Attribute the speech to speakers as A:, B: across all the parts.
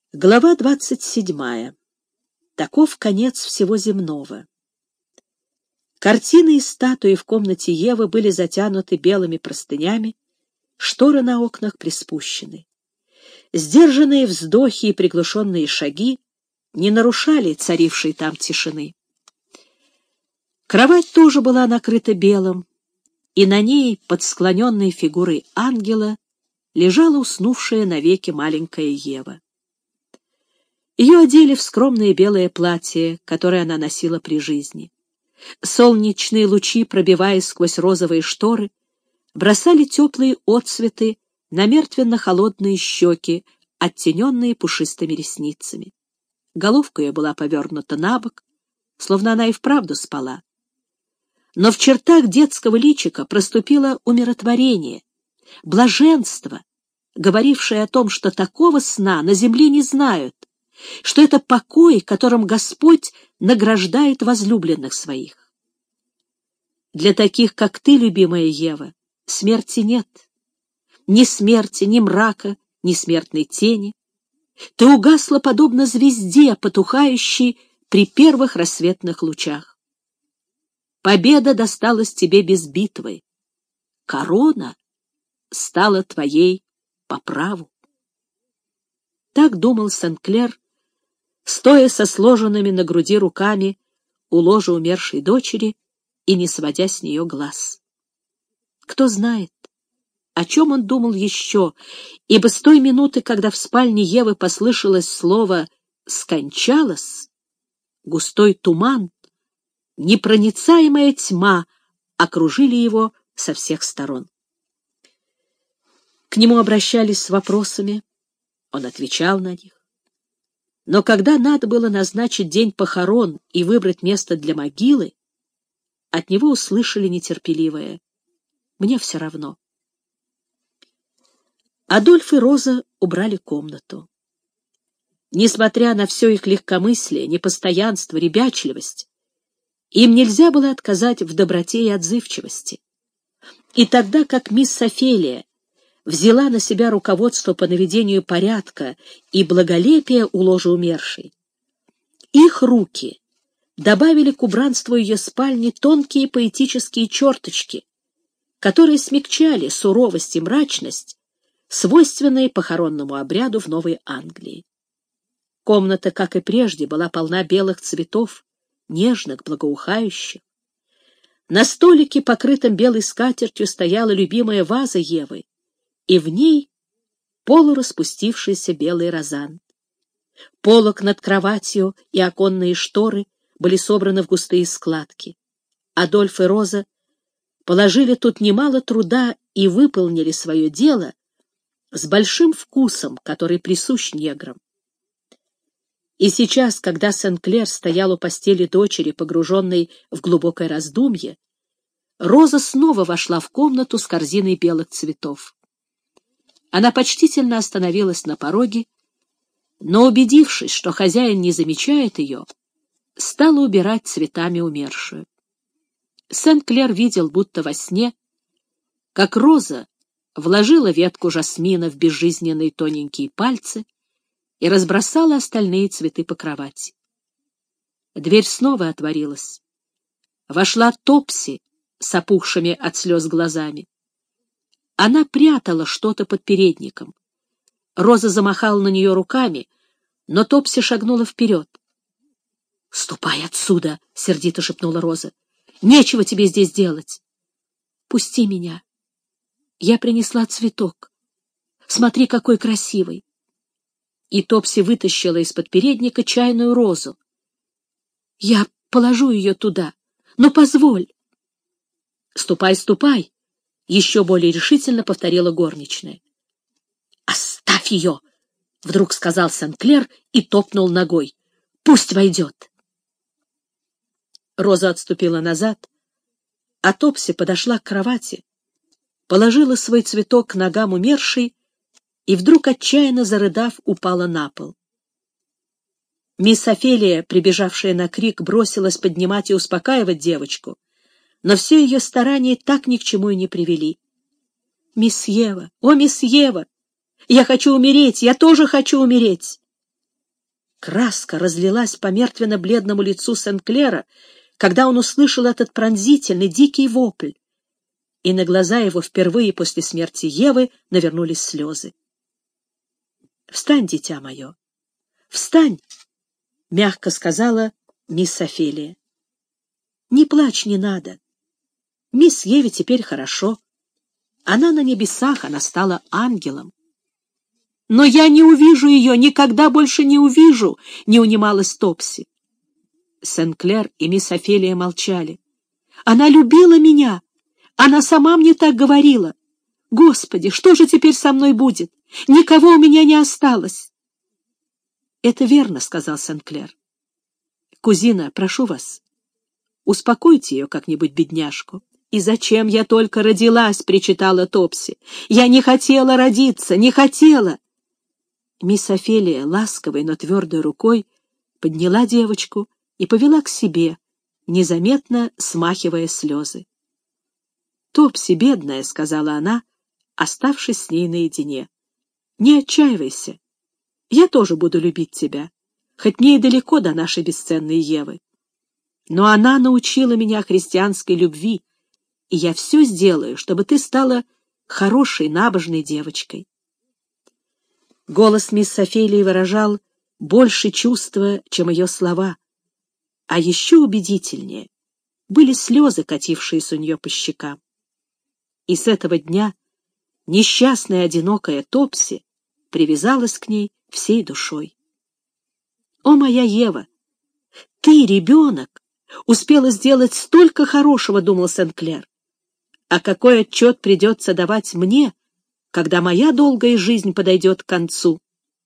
A: Глава 27. Таков конец всего земного. Картины и статуи в комнате Евы были затянуты белыми простынями, шторы на окнах приспущены. Сдержанные вздохи и приглушенные шаги не нарушали царившей там тишины. Кровать тоже была накрыта белым, и на ней, под склоненной фигурой ангела, лежала уснувшая навеки маленькая Ева. Ее одели в скромное белое платье, которое она носила при жизни. Солнечные лучи, пробиваясь сквозь розовые шторы, бросали теплые отсветы на мертвенно-холодные щеки, оттененные пушистыми ресницами. Головка ее была повернута набок, словно она и вправду спала. Но в чертах детского личика проступило умиротворение, блаженство, говорившее о том, что такого сна на земле не знают, что это покой, которым Господь награждает возлюбленных своих. Для таких, как ты, любимая Ева, смерти нет. Ни смерти, ни мрака, ни смертной тени. Ты угасла подобно звезде, потухающей при первых рассветных лучах. Победа досталась тебе без битвы. Корона стала твоей по праву. Так думал Сен-Клер, стоя со сложенными на груди руками у ложа умершей дочери и не сводя с нее глаз. Кто знает, о чем он думал еще, ибо с той минуты, когда в спальне Евы послышалось слово «скончалась», густой туман, непроницаемая тьма окружили его со всех сторон. К нему обращались с вопросами, он отвечал на них. Но когда надо было назначить день похорон и выбрать место для могилы, от него услышали нетерпеливое: «Мне все равно». Адольф и Роза убрали комнату. Несмотря на все их легкомыслие, непостоянство, ребячливость, им нельзя было отказать в доброте и отзывчивости. И тогда как мисс Офелия взяла на себя руководство по наведению порядка и благолепия у ложа умершей, их руки добавили к убранству ее спальни тонкие поэтические черточки, которые смягчали суровость и мрачность, свойственные похоронному обряду в Новой Англии. Комната, как и прежде, была полна белых цветов, нежных, благоухающих. На столике, покрытом белой скатертью, стояла любимая ваза Евы, и в ней полураспустившийся белый розан. Полог над кроватью и оконные шторы были собраны в густые складки. Адольф и Роза положили тут немало труда и выполнили свое дело с большим вкусом, который присущ неграм. И сейчас, когда Сен-Клер стоял у постели дочери, погруженной в глубокое раздумье, Роза снова вошла в комнату с корзиной белых цветов. Она почтительно остановилась на пороге, но, убедившись, что хозяин не замечает ее, стала убирать цветами умершую. Сен-Клер видел, будто во сне, как Роза вложила ветку жасмина в безжизненные тоненькие пальцы и разбросала остальные цветы по кровати. Дверь снова отворилась. Вошла Топси с опухшими от слез глазами. Она прятала что-то под передником. Роза замахала на нее руками, но Топси шагнула вперед. — Ступай отсюда! — сердито шепнула Роза. — Нечего тебе здесь делать. — Пусти меня. Я принесла цветок. Смотри, какой красивый. И Топси вытащила из-под передника чайную розу. — Я положу ее туда, но позволь. — Ступай, ступай! — еще более решительно повторила горничная. — Оставь ее! — вдруг сказал Сен-Клер и топнул ногой. — Пусть войдет! Роза отступила назад, а Топси подошла к кровати, положила свой цветок к ногам умершей и вдруг, отчаянно зарыдав, упала на пол. Мисс Офелия, прибежавшая на крик, бросилась поднимать и успокаивать девочку, но все ее старания так ни к чему и не привели. «Мисс Ева! О, мисс Ева! Я хочу умереть! Я тоже хочу умереть!» Краска разлилась по мертвенно-бледному лицу Сен-Клера, когда он услышал этот пронзительный, дикий вопль, и на глаза его впервые после смерти Евы навернулись слезы. «Встань, дитя мое, встань!» — мягко сказала мисс Офелия. «Не плачь, не надо. Мисс Еве теперь хорошо. Она на небесах, она стала ангелом». «Но я не увижу ее, никогда больше не увижу!» — не унималась Топси. Сен-Клер и мисс Офелия молчали. «Она любила меня! Она сама мне так говорила! Господи, что же теперь со мной будет? Никого у меня не осталось!» «Это верно», — сказал Сен-Клер. «Кузина, прошу вас, успокойте ее как-нибудь, бедняжку». «И зачем я только родилась?» — причитала Топси. «Я не хотела родиться, не хотела!» Мисс Офелия ласковой, но твердой рукой подняла девочку и повела к себе, незаметно смахивая слезы. «Топси, бедная», — сказала она, оставшись с ней наедине, — «не отчаивайся. Я тоже буду любить тебя, хоть мне и далеко до нашей бесценной Евы. Но она научила меня христианской любви, и я все сделаю, чтобы ты стала хорошей, набожной девочкой». Голос мисс Офелии выражал больше чувства, чем ее слова, а еще убедительнее были слезы, катившиеся у нее по щекам. И с этого дня несчастная одинокая Топси привязалась к ней всей душой. «О, моя Ева, ты, ребенок, успела сделать столько хорошего», — думал Сен-Клер. «А какой отчет придется давать мне, когда моя долгая жизнь подойдет к концу?»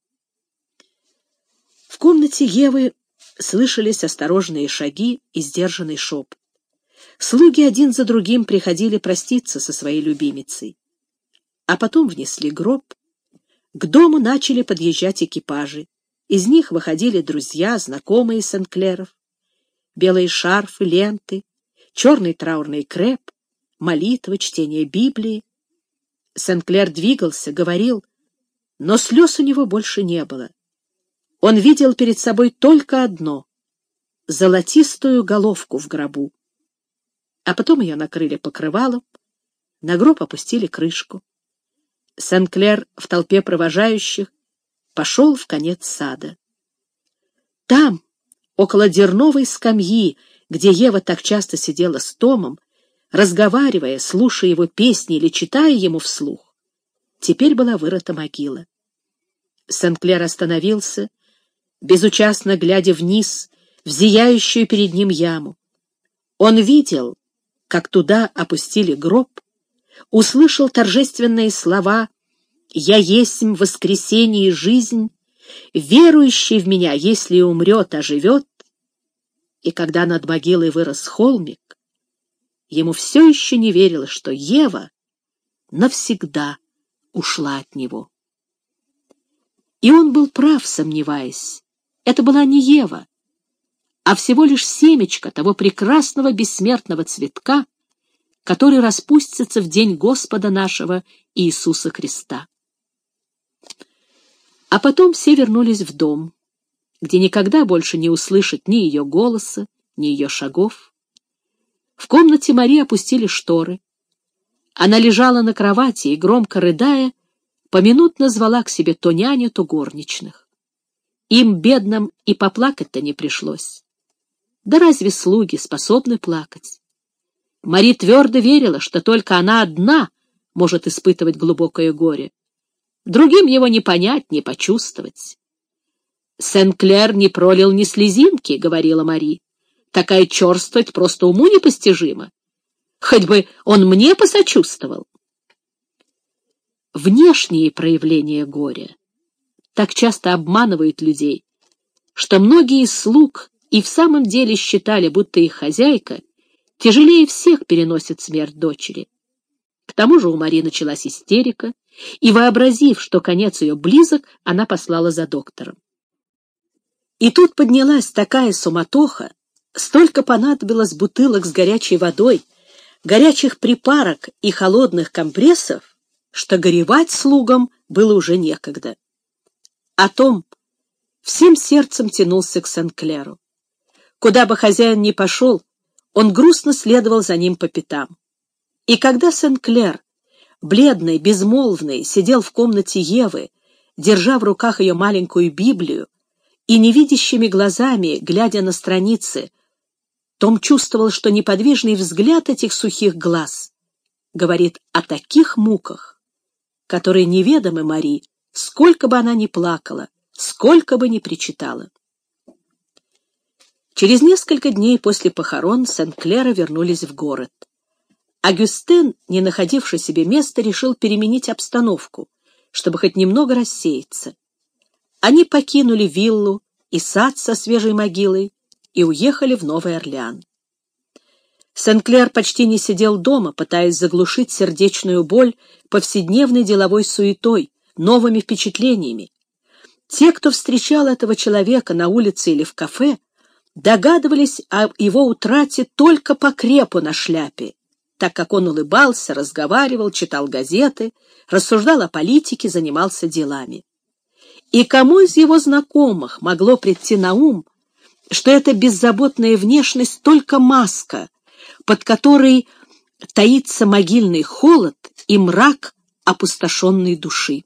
A: В комнате Евы слышались осторожные шаги и сдержанный шепот. Слуги один за другим приходили проститься со своей любимицей. А потом внесли гроб. К дому начали подъезжать экипажи. Из них выходили друзья, знакомые Сен-Клеров. Белые шарфы, ленты, черный траурный креп, молитва, чтение Библии. Сен-Клер двигался, говорил, но слез у него больше не было. Он видел перед собой только одно — золотистую головку в гробу. А потом ее накрыли покрывалом, на гроб опустили крышку. Сен-Клер в толпе провожающих пошел в конец сада. Там, около дерновой скамьи, где Ева так часто сидела с Томом, разговаривая, слушая его песни или читая ему вслух, теперь была вырыта могила. Сен-Клер остановился, безучастно глядя вниз, в зияющую перед ним яму. Он видел, как туда опустили гроб, услышал торжественные слова «Я есмь воскресение и жизнь, верующий в меня, если и умрет, оживет». И когда над могилой вырос холмик, ему все еще не верилось, что Ева навсегда ушла от него. И он был прав, сомневаясь. Это была не Ева, а всего лишь семечко того прекрасного бессмертного цветка, который распустится в день Господа нашего Иисуса Христа. А потом все вернулись в дом, где никогда больше не услышать ни ее голоса, ни ее шагов. В комнате Мари опустили шторы. Она лежала на кровати и, громко рыдая, поминутно звала к себе то няню, то горничных. Им, бедным, и поплакать-то не пришлось. Да разве слуги способны плакать? Мари твердо верила, что только она одна может испытывать глубокое горе. Другим его не понять, не почувствовать. «Сен-Клер не пролил ни слезинки», — говорила Мари. «Такая черствость просто уму непостижима. Хоть бы он мне посочувствовал». Внешние проявления горя так часто обманывают людей, что многие из слуг и в самом деле считали, будто их хозяйка тяжелее всех переносит смерть дочери. К тому же у Мари началась истерика, и, вообразив, что конец ее близок, она послала за доктором. И тут поднялась такая суматоха, столько понадобилось бутылок с горячей водой, горячих припарок и холодных компрессов, что горевать слугам было уже некогда. О том, всем сердцем тянулся к Сен-Клеру. Куда бы хозяин ни пошел, он грустно следовал за ним по пятам. И когда Сен-Клер, бледный, безмолвный, сидел в комнате Евы, держа в руках ее маленькую Библию, и невидящими глазами, глядя на страницы, Том чувствовал, что неподвижный взгляд этих сухих глаз говорит о таких муках, которые неведомы Мари, сколько бы она ни плакала, сколько бы ни причитала. Через несколько дней после похорон Сен-Клера вернулись в город. Агюстен, не находивший себе места, решил переменить обстановку, чтобы хоть немного рассеяться. Они покинули виллу и сад со свежей могилой и уехали в Новый Орлеан. Сен-Клер почти не сидел дома, пытаясь заглушить сердечную боль повседневной деловой суетой, новыми впечатлениями. Те, кто встречал этого человека на улице или в кафе, догадывались о его утрате только по крепу на шляпе, так как он улыбался, разговаривал, читал газеты, рассуждал о политике, занимался делами. И кому из его знакомых могло прийти на ум, что эта беззаботная внешность только маска, под которой таится могильный холод и мрак опустошенной души?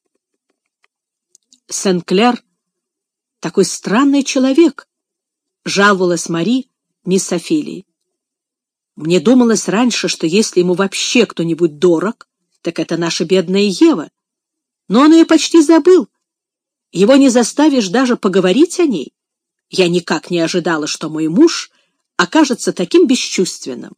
A: Сен-Клер — такой странный человек, — жаловалась Мари мисс Офелии. Мне думалось раньше, что если ему вообще кто-нибудь дорог, так это наша бедная Ева. Но он ее почти забыл. Его не заставишь даже поговорить о ней. Я никак не ожидала, что мой муж окажется таким бесчувственным.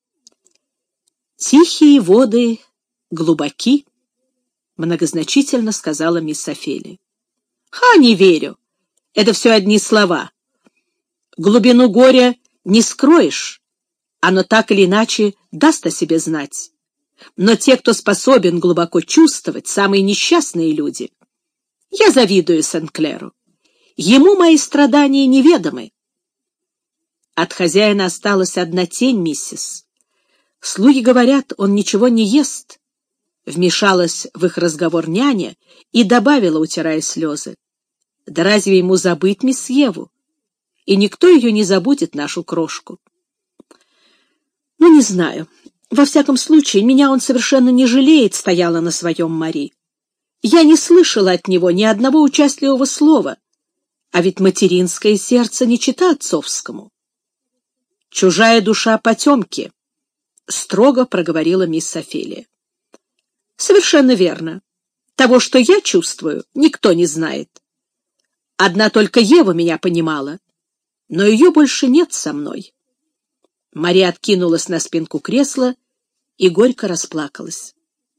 A: «Тихие воды глубоки», — многозначительно сказала мисс Офелия. Не верю. Это все одни слова. Глубину горя не скроешь. Оно так или иначе даст о себе знать. Но те, кто способен глубоко чувствовать, самые несчастные люди. Я завидую Сен-Клеру. Ему мои страдания неведомы. От хозяина осталась одна тень, миссис. Слуги говорят, он ничего не ест. Вмешалась в их разговор няня и добавила, утирая слезы: да разве ему забыть мисс Еву? И никто ее не забудет, нашу крошку. Ну, не знаю. Во всяком случае, меня он совершенно не жалеет, стояла на своем Мари. Я не слышала от него ни одного участливого слова, а ведь материнское сердце не чета отцовскому. Чужая душа потемки, строго проговорила мисс Офелия. Совершенно верно. Того, что я чувствую, никто не знает. Одна только Ева меня понимала, но ее больше нет со мной. Мария откинулась на спинку кресла и горько расплакалась.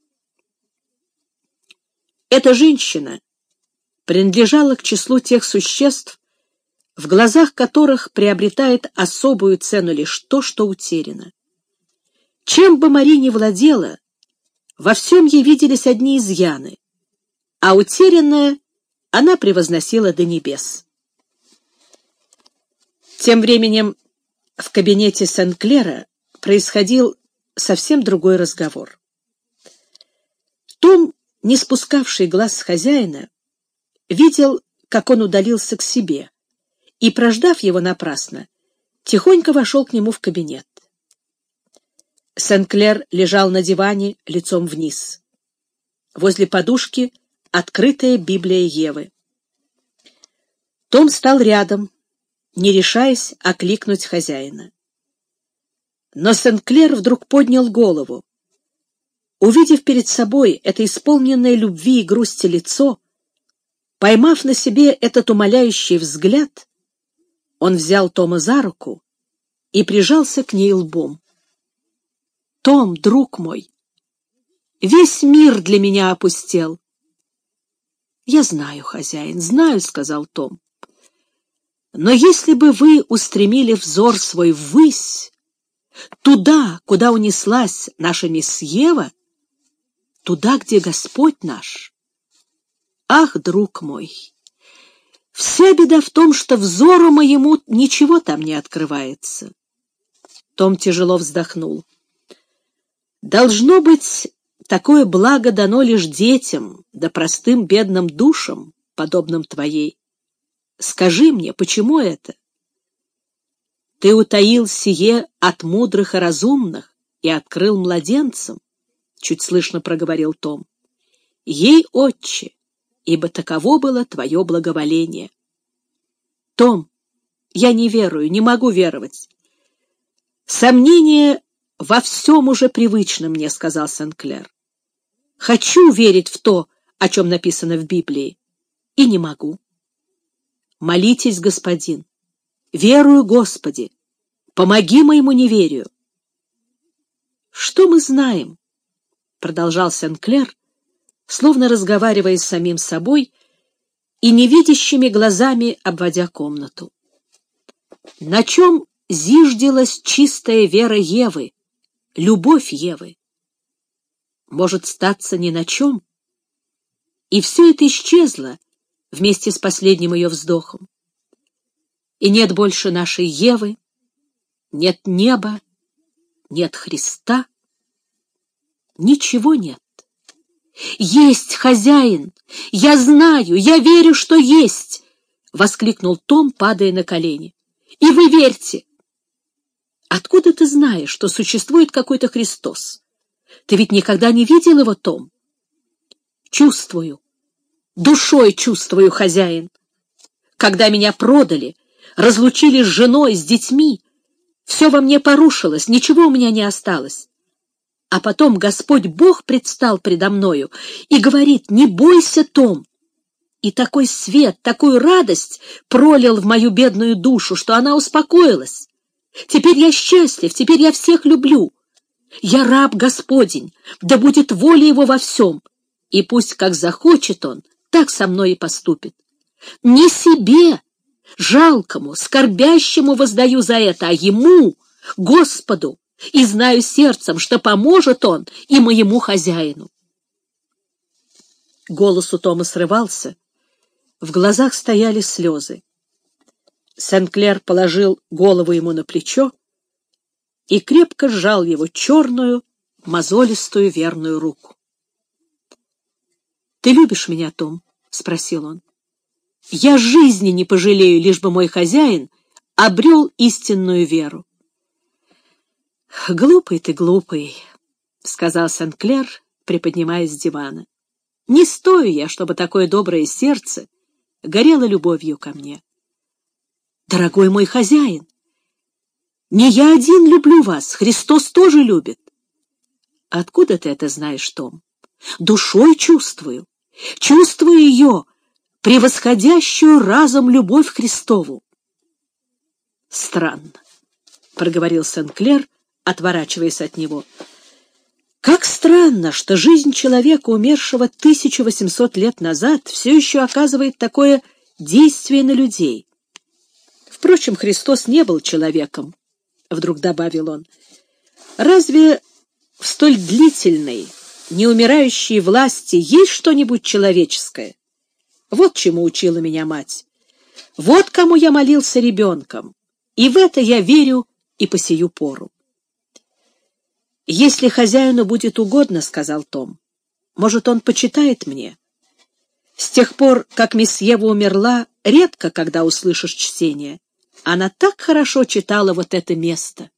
A: Эта женщина принадлежала к числу тех существ, в глазах которых приобретает особую цену лишь то, что утеряно. Чем бы Мария ни владела, во всем ей виделись одни изъяны, а утерянное она превозносила до небес. Тем временем в кабинете Сен-Клера происходил совсем другой разговор. Том, не спускавший глаз с хозяина, видел, как он удалился к себе, и, прождав его напрасно, тихонько вошел к нему в кабинет. Сен-Клер лежал на диване лицом вниз. Возле подушки открытая Библия Евы. Том стал рядом, не решаясь окликнуть хозяина. Но Сен-Клер вдруг поднял голову. Увидев перед собой это исполненное любви и грусти лицо, поймав на себе этот умоляющий взгляд, он взял Тома за руку и прижался к ней лбом. «Том, друг мой, весь мир для меня опустел». «Я знаю, хозяин, знаю», — сказал Том. «Но если бы вы устремили взор свой ввысь, туда, куда унеслась наша мисс Ева, туда, где Господь наш. Ах, друг мой, вся беда в том, что взору моему ничего там не открывается». Том тяжело вздохнул. «Должно быть, такое благо дано лишь детям, да простым бедным душам, подобным твоей. Скажи мне, почему это? Ты утаил сие от мудрых и разумных и открыл младенцам, — чуть слышно проговорил Том. Ей, отче, ибо таково было твое благоволение. Том, я не верую, не могу веровать. Сомнение во всем уже привычно мне, — сказал Сен-Клер. Хочу верить в то, о чем написано в Библии, и не могу. Молитесь, господин, верую, Господи, помоги моему неверию. Что мы знаем? — продолжал Сен-Клер, словно разговаривая с самим собой и невидящими глазами обводя комнату. На чем зиждилась чистая вера Евы, любовь Евы? Может статься ни на чем? И все это исчезло вместе с последним ее вздохом. И нет больше нашей Евы, нет неба, нет Христа, ничего нет. «Есть, хозяин! Я знаю, я верю, что есть!» — воскликнул Том, падая на колени. «И вы верьте!» «Откуда ты знаешь, что существует какой-то Христос? Ты ведь никогда не видел его, Том?» «Чувствую, душой чувствую, хозяин. Когда меня продали, разлучили с женой, с детьми, все во мне порушилось, ничего у меня не осталось. А потом Господь Бог предстал предо мною и говорит: «Не бойся, Том». И такой свет, такую радость пролил в мою бедную душу, что она успокоилась. Теперь я счастлив, теперь я всех люблю. Я раб Господень, да будет воля Его во всем, и пусть как захочет Он, так со мной и поступит. Не себе, жалкому, скорбящему воздаю за это, а Ему, Господу, и знаю сердцем, что поможет Он и моему хозяину. Голос у Тома срывался, в глазах стояли слезы. Сен-Клер положил голову ему на плечо и крепко сжал его черную, мозолистую верную руку. — Ты любишь меня, Том? — спросил он. — Я жизни не пожалею, лишь бы мой хозяин обрел истинную веру. — Глупый ты, глупый, — сказал Сен-Клер, приподнимаясь с дивана. — Не стою я, чтобы такое доброе сердце горело любовью ко мне. Дорогой мой хозяин, не я один люблю вас, Христос тоже любит. Откуда ты это знаешь, Том? Душой чувствую. Чувствую ее, превосходящую разом любовь к Христову. Странно, — проговорил Сен-Клер, отворачиваясь от него. Как странно, что жизнь человека, умершего 1800 лет назад, все еще оказывает такое действие на людей. Впрочем, Христос не был человеком, — вдруг добавил он. Разве в столь длительной, неумирающей власти есть что-нибудь человеческое? Вот чему учила меня мать. Вот кому я молился ребенком, и в это я верю и по сию пору. «Если хозяину будет угодно, — сказал Том, — может, он почитает мне. С тех пор, как мисс Ева умерла, редко, когда услышишь чтение. Она так хорошо читала вот это место».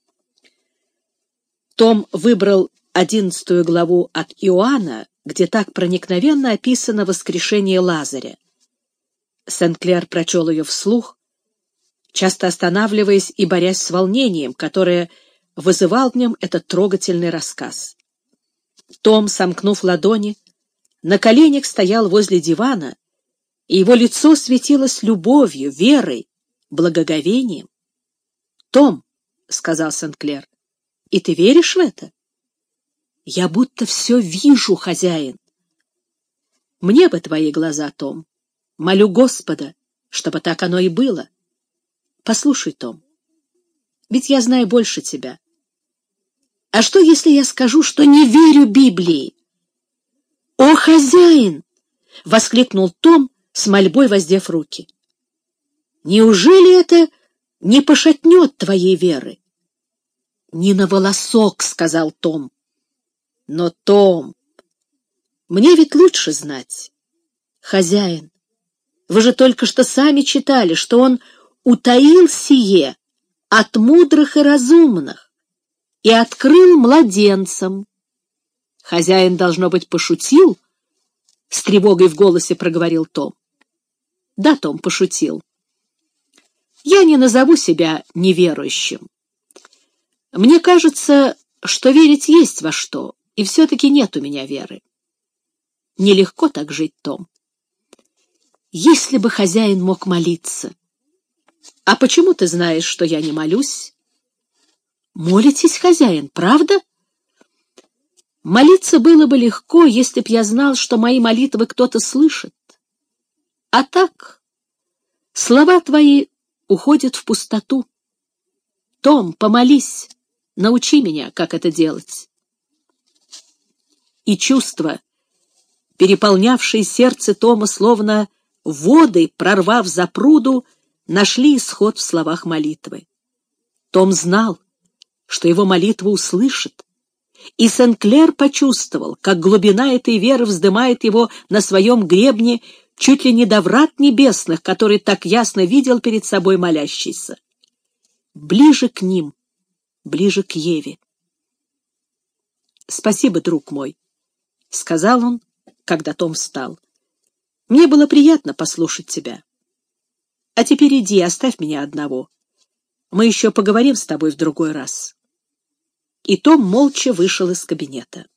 A: Том выбрал 11 главу от Иоанна, где так проникновенно описано воскрешение Лазаря. Сен-Клер прочел ее вслух, часто останавливаясь и борясь с волнением, которое вызывал в нем этот трогательный рассказ. Том, сомкнув ладони, на коленях стоял возле дивана, и его лицо светилось любовью, верой, благоговением. «Том, — сказал Сен-Клер, — и ты веришь в это?» «Я будто все вижу, хозяин». «Мне бы твои глаза, Том. Молю Господа, чтобы так оно и было. Послушай, Том, ведь я знаю больше тебя. А что, если я скажу, что не верю Библии?» «О, хозяин!» — воскликнул Том, с мольбой воздев руки. «Неужели это не пошатнет твоей веры?» «Ни на волосок», — сказал Том. «Но, Том, мне ведь лучше знать. Хозяин, Вы же только что сами читали, что он утаил сие от мудрых и разумных и открыл младенцам. Хозяин, должно быть, пошутил, — с тревогой в голосе проговорил Том. Да, Том, пошутил. Я не назову себя неверующим. Мне кажется, что верить есть во что, и все-таки нет у меня веры. Нелегко так жить, Том. Если бы хозяин мог молиться. А почему ты знаешь, что я не молюсь? Молитесь, хозяин, правда? Молиться было бы легко, если б я знал, что мои молитвы кто-то слышит. А так, слова твои уходят в пустоту. Том, помолись, научи меня, как это делать. И чувства, переполнявшие сердце Тома, словно воды, прорвав запруду, нашли исход в словах молитвы. Том знал, что его молитва услышит, и Сен-Клер почувствовал, как глубина этой веры вздымает его на своем гребне чуть ли не до врат небесных, который так ясно видел перед собой молящийся. Ближе к ним, ближе к Еве. «Спасибо, друг мой», — сказал он, когда Том встал. «Мне было приятно послушать тебя. А теперь иди, оставь меня одного. Мы еще поговорим с тобой в другой раз». И Том молча вышел из кабинета.